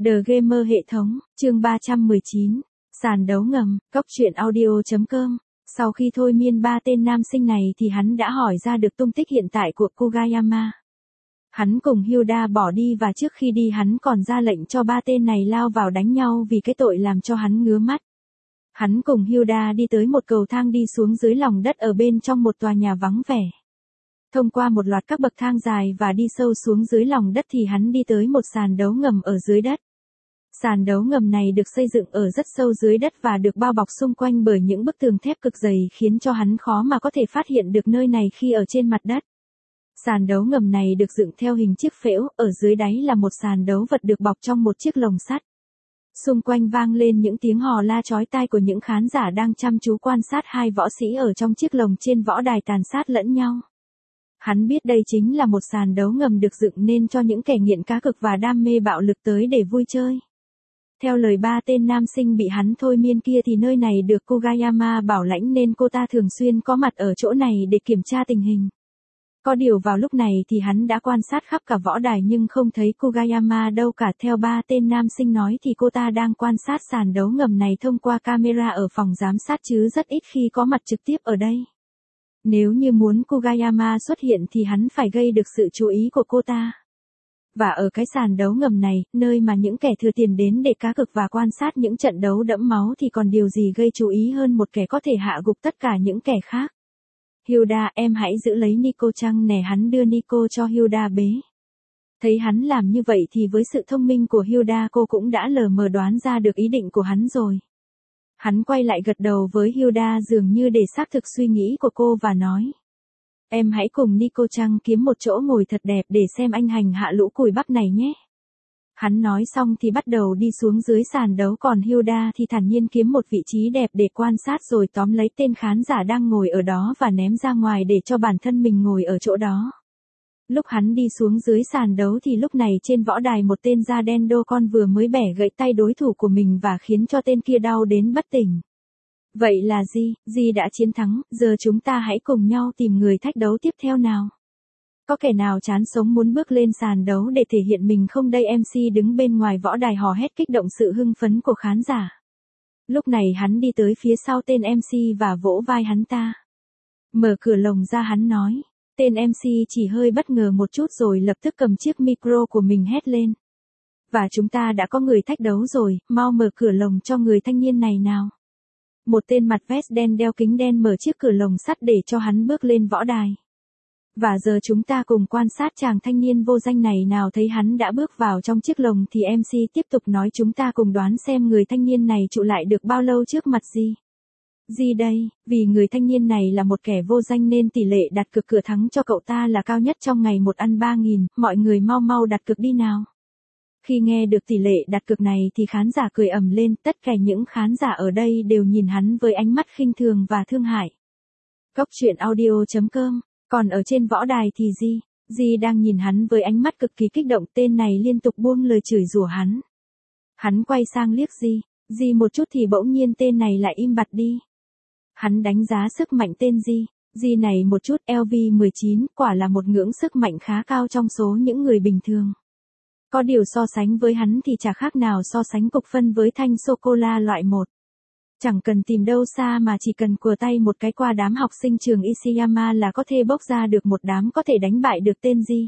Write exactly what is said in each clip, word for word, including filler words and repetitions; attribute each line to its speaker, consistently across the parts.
Speaker 1: The Gamer hệ thống, chương ba trăm mười chín, sàn đấu ngầm, cốc truyện audio chấm com. Sau khi thôi miên ba tên nam sinh này thì hắn đã hỏi ra được tung tích hiện tại của Kugayama. Hắn cùng Hilda bỏ đi và trước khi đi hắn còn ra lệnh cho ba tên này lao vào đánh nhau vì cái tội làm cho hắn ngứa mắt. Hắn cùng Hilda đi tới một cầu thang đi xuống dưới lòng đất ở bên trong một tòa nhà vắng vẻ. Thông qua một loạt các bậc thang dài và đi sâu xuống dưới lòng đất thì hắn đi tới một sàn đấu ngầm ở dưới đất. Sàn đấu ngầm này được xây dựng ở rất sâu dưới đất và được bao bọc xung quanh bởi những bức tường thép cực dày khiến cho hắn khó mà có thể phát hiện được nơi này khi ở trên mặt đất. Sàn đấu ngầm này được dựng theo hình chiếc phễu, ở dưới đáy là một sàn đấu vật được bọc trong một chiếc lồng sắt. Xung quanh vang lên những tiếng hò la chói tai của những khán giả đang chăm chú quan sát hai võ sĩ ở trong chiếc lồng trên võ đài tàn sát lẫn nhau. Hắn biết đây chính là một sàn đấu ngầm được dựng nên cho những kẻ nghiện cá cược và đam mê bạo lực tới để vui chơi. Theo lời ba tên nam sinh bị hắn thôi miên kia thì nơi này được Kugayama bảo lãnh nên cô ta thường xuyên có mặt ở chỗ này để kiểm tra tình hình. Có điều vào lúc này thì hắn đã quan sát khắp cả võ đài nhưng không thấy Kugayama đâu cả. Theo ba tên nam sinh nói thì cô ta đang quan sát sàn đấu ngầm này thông qua camera ở phòng giám sát chứ rất ít khi có mặt trực tiếp ở đây. Nếu như muốn Kugayama xuất hiện thì hắn phải gây được sự chú ý của cô ta. Và ở cái sàn đấu ngầm này, nơi mà những kẻ thừa tiền đến để cá cược và quan sát những trận đấu đẫm máu thì còn điều gì gây chú ý hơn một kẻ có thể hạ gục tất cả những kẻ khác. Hilda, em hãy giữ lấy Nico-chan nè, hắn đưa Nico cho Hilda bế. Thấy hắn làm như vậy thì với sự thông minh của Hilda cô cũng đã lờ mờ đoán ra được ý định của hắn rồi. Hắn quay lại gật đầu với Hilda dường như để xác thực suy nghĩ của cô và nói. Em hãy cùng Nico-chan kiếm một chỗ ngồi thật đẹp để xem anh hành hạ lũ cùi bắp này nhé. Hắn nói xong thì bắt đầu đi xuống dưới sàn đấu còn Hilda thì thản nhiên kiếm một vị trí đẹp để quan sát rồi tóm lấy tên khán giả đang ngồi ở đó và ném ra ngoài để cho bản thân mình ngồi ở chỗ đó. Lúc hắn đi xuống dưới sàn đấu thì lúc này trên võ đài một tên da đen đô con vừa mới bẻ gãy tay đối thủ của mình và khiến cho tên kia đau đến bất tỉnh. Vậy là Di, Di đã chiến thắng, giờ chúng ta hãy cùng nhau tìm người thách đấu tiếp theo nào. Có kẻ nào chán sống muốn bước lên sàn đấu để thể hiện mình không đây? em xê đứng bên ngoài võ đài hò hét kích động sự hưng phấn của khán giả. Lúc này hắn đi tới phía sau tên em xê và vỗ vai hắn ta. Mở cửa lồng ra hắn nói. Tên em xê chỉ hơi bất ngờ một chút rồi lập tức cầm chiếc micro của mình hét lên. Và chúng ta đã có người thách đấu rồi, mau mở cửa lồng cho người thanh niên này nào. Một tên mặt vest đen đeo kính đen mở chiếc cửa lồng sắt để cho hắn bước lên võ đài. Và giờ chúng ta cùng quan sát chàng thanh niên vô danh này nào. Thấy hắn đã bước vào trong chiếc lồng thì em xê tiếp tục nói chúng ta cùng đoán xem người thanh niên này trụ lại được bao lâu trước mặt Di. Di đây, vì người thanh niên này là một kẻ vô danh nên tỷ lệ đặt cược cửa thắng cho cậu ta là cao nhất trong ngày một ăn ba nghìn, mọi người mau mau đặt cược đi nào. Khi nghe được tỷ lệ đặt cược này thì khán giả cười ầm lên, tất cả những khán giả ở đây đều nhìn hắn với ánh mắt khinh thường và thương hại. Cốc truyện audio chấm com. Còn ở trên võ đài thì Di, Di đang nhìn hắn với ánh mắt cực kỳ kích động, tên này liên tục buông lời chửi rủa hắn. Hắn quay sang liếc Di, Di một chút thì bỗng nhiên tên này lại im bặt đi. Hắn đánh giá sức mạnh tên Di, Di này một chút L V mười chín, quả là một ngưỡng sức mạnh khá cao trong số những người bình thường. Có điều so sánh với hắn thì chả khác nào so sánh cục phân với thanh sô-cô-la loại một. Chẳng cần tìm đâu xa mà chỉ cần cùa tay một cái qua đám học sinh trường Ishiyama là có thể bốc ra được một đám có thể đánh bại được tên Di.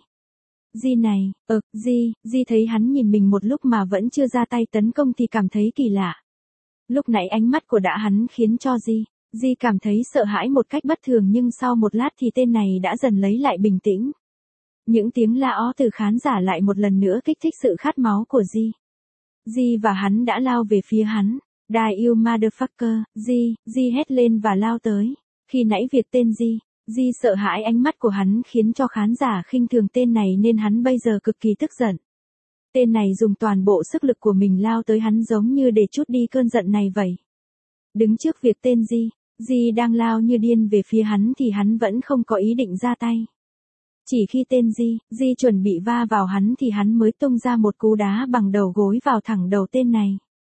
Speaker 1: Di này, ờ, Di, Di thấy hắn nhìn mình một lúc mà vẫn chưa ra tay tấn công thì cảm thấy kỳ lạ. Lúc nãy ánh mắt của đã hắn khiến cho Di, Di cảm thấy sợ hãi một cách bất thường nhưng sau một lát thì tên này đã dần lấy lại bình tĩnh. Những tiếng la ó từ khán giả lại một lần nữa kích thích sự khát máu của Di. Di và hắn đã lao về phía hắn. Die you motherfucker, Di, Di hét lên và lao tới. Khi nãy việc tên Di, Di sợ hãi ánh mắt của hắn khiến cho khán giả khinh thường tên này nên hắn bây giờ cực kỳ tức giận. Tên này dùng toàn bộ sức lực của mình lao tới hắn giống như để trút đi cơn giận này vậy. Đứng trước việc tên Di, Di đang lao như điên về phía hắn thì hắn vẫn không có ý định ra tay. Chỉ khi tên Di, Di chuẩn bị va vào hắn thì hắn mới tung ra một cú đá bằng đầu gối vào thẳng đầu tên này.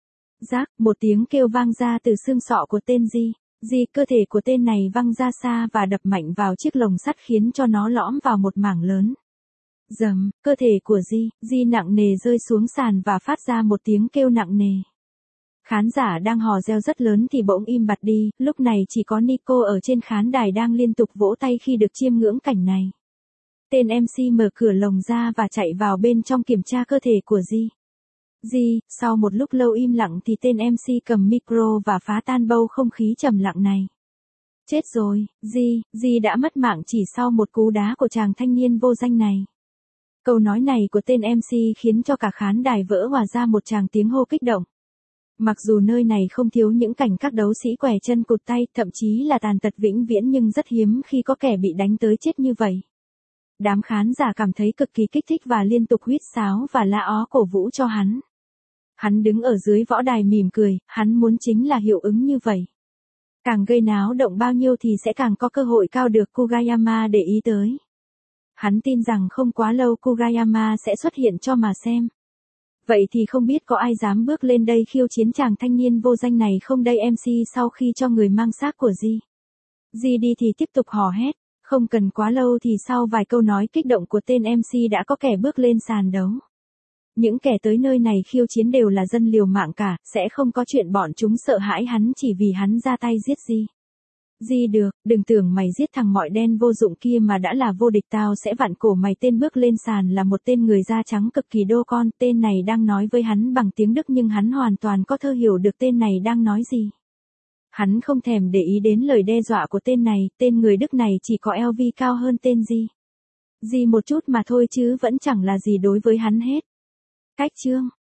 Speaker 1: Rác, một tiếng kêu vang ra từ xương sọ của tên Di, Di cơ thể của tên này văng ra xa và đập mạnh vào chiếc lồng sắt khiến cho nó lõm vào một mảng lớn. Dầm, cơ thể của Di, Di nặng nề rơi xuống sàn và phát ra một tiếng kêu nặng nề. Khán giả đang hò reo rất lớn thì bỗng im bặt đi, lúc này chỉ có Nico ở trên khán đài đang liên tục vỗ tay khi được chiêm ngưỡng cảnh này. Tên em xê mở cửa lồng ra và chạy vào bên trong kiểm tra cơ thể của Di. Di, sau một lúc lâu im lặng thì tên em xê cầm micro và phá tan bầu không khí trầm lặng này. Chết rồi, Di, Di đã mất mạng chỉ sau một cú đá của chàng thanh niên vô danh này. Câu nói này của tên em xê khiến cho cả khán đài vỡ hòa ra một tràng tiếng hô kích động. Mặc dù nơi này không thiếu những cảnh các đấu sĩ quẻ chân cụt tay, thậm chí là tàn tật vĩnh viễn, nhưng rất hiếm khi có kẻ bị đánh tới chết như vậy. Đám khán giả cảm thấy cực kỳ kích thích và liên tục huýt sáo và la ó cổ vũ cho hắn. Hắn đứng ở dưới võ đài mỉm cười, hắn muốn chính là hiệu ứng như vậy. Càng gây náo động bao nhiêu thì sẽ càng có cơ hội cao được Kugayama để ý tới. Hắn tin rằng không quá lâu Kugayama sẽ xuất hiện cho mà xem. Vậy thì không biết có ai dám bước lên đây khiêu chiến chàng thanh niên vô danh này không đây em xê sau khi cho người mang xác của Di. Di đi thì tiếp tục hò hét, không cần quá lâu thì sau vài câu nói kích động của tên em xê đã có kẻ bước lên sàn đấu. Những kẻ tới nơi này khiêu chiến đều là dân liều mạng cả, sẽ không có chuyện bọn chúng sợ hãi hắn chỉ vì hắn ra tay giết Di. Di được, đừng tưởng mày giết thằng mọi đen vô dụng kia mà đã là vô địch, tao sẽ vặn cổ mày. Tên bước lên sàn là một tên người da trắng cực kỳ đô con, tên này đang nói với hắn bằng tiếng Đức nhưng hắn hoàn toàn có thể hiểu được tên này đang nói gì. Hắn không thèm để ý đến lời đe dọa của tên này, tên người Đức này chỉ có eo vi cao hơn tên Di. Di một chút mà thôi chứ vẫn chẳng là gì đối với hắn hết. Cách chương